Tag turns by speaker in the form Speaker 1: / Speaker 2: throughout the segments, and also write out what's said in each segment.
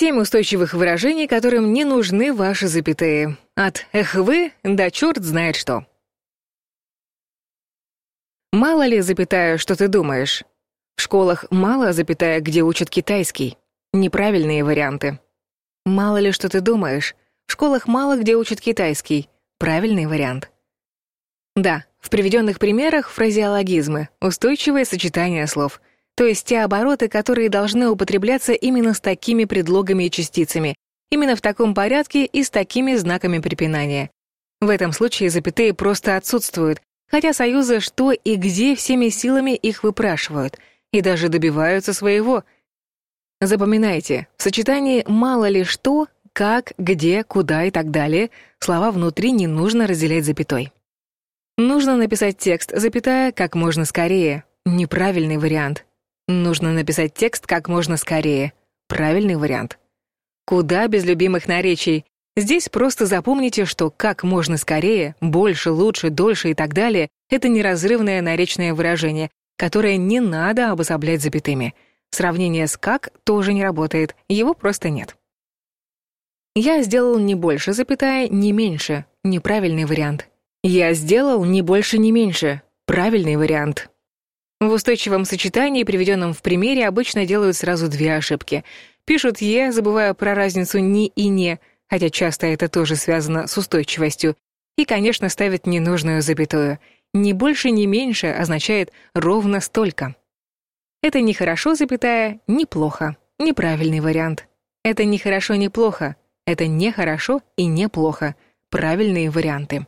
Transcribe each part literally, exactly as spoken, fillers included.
Speaker 1: Семь устойчивых выражений, которым не нужны ваши запятые. От «эх вы» до «черт знает что». Мало ли, запятая, что ты думаешь. В школах мало, запятая, где учат китайский. Неправильные варианты. Мало ли, что ты думаешь. В школах мало где учат китайский. Правильный вариант. Да, в приведенных примерах фразеологизмы, устойчивое сочетание слов. То есть те обороты, которые должны употребляться именно с такими предлогами и частицами, именно в таком порядке и с такими знаками препинания. В этом случае запятые просто отсутствуют, хотя союзы «что» и «где» всеми силами их выпрашивают и даже добиваются своего. Запоминайте, в сочетании «мало ли что», «как», «где», «куда» и так далее слова внутри не нужно разделять запятой. Нужно написать текст, запятая, как можно скорее. Неправильный вариант. Нужно написать текст как можно скорее. Правильный вариант. Куда без любимых наречий? Здесь просто запомните, что как можно скорее, больше, лучше, дольше и так далее — это неразрывное наречное выражение, которое не надо обособлять запятыми. Сравнение с «как» тоже не работает, его просто нет. Я сделал не больше, запятая, не меньше. Неправильный вариант. Я сделал не больше, не меньше. Правильный вариант. В устойчивом сочетании, приведенном в примере, обычно делают сразу две ошибки. Пишут «е», забывая про разницу «ни» и «не», хотя часто это тоже связано с устойчивостью, и, конечно, ставят ненужную запятую. «Не больше, не меньше» означает «ровно столько». Это не хорошо, запятая, не плохо. Неправильный вариант. Это не хорошо, не плохо. Это не хорошо и не плохо. Правильные варианты.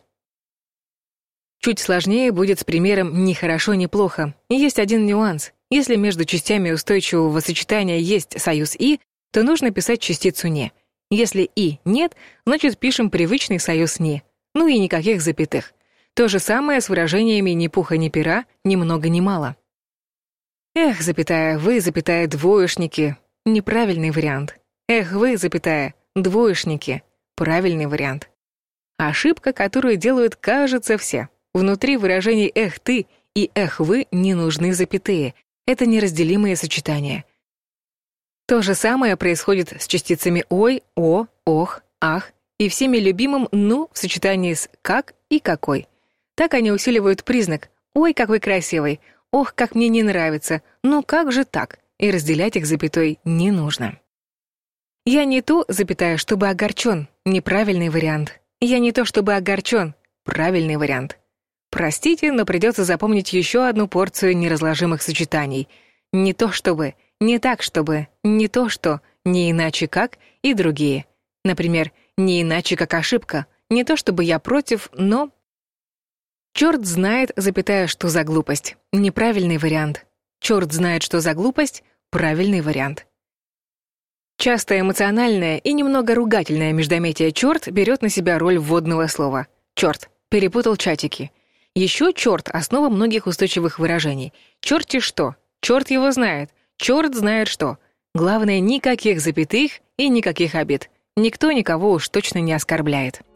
Speaker 1: Чуть сложнее будет с примером «ни хорошо, ни плохо». Есть один нюанс. Если между частями устойчивого сочетания есть союз «и», то нужно писать частицу «не». Если «и» нет, значит пишем привычный союз «не». Ну и никаких запятых. То же самое с выражениями «ни пуха, ни пера», «ни много, ни мало». Эх, запятая, вы, запятая, двоечники. Неправильный вариант. Эх, вы, запятая, двоечники. Правильный вариант. Ошибка, которую делают, кажется, все. Внутри выражений «эх ты» и «эх вы» не нужны запятые. Это неразделимые сочетания. То же самое происходит с частицами «ой», «о», «ох», «ах» и всеми любимым «ну» в сочетании с «как» и «какой». Так они усиливают признак «ой, какой красивый», «ох, как мне не нравится», «ну как же так?» И разделять их запятой не нужно. Я не то, запятая, чтобы огорчен. Неправильный вариант. Я не то, чтобы огорчен. Правильный вариант. Простите, но придется запомнить еще одну порцию неразложимых сочетаний. Не то чтобы, не так чтобы, не то что, не иначе как и другие. Например, не иначе как ошибка. Не то чтобы я против, но... Черт знает, запятая, что за глупость. Неправильный вариант. Черт знает, что за глупость. Правильный вариант. Часто эмоциональное и немного ругательное междометие «черт» берет на себя роль вводного слова. Черт. Перепутал чатики. Еще черт — основа многих устойчивых выражений. Черти что? Черт его знает. Черт знает что. Главное, никаких запятых и никаких обид. Никто никого уж точно не оскорбляет.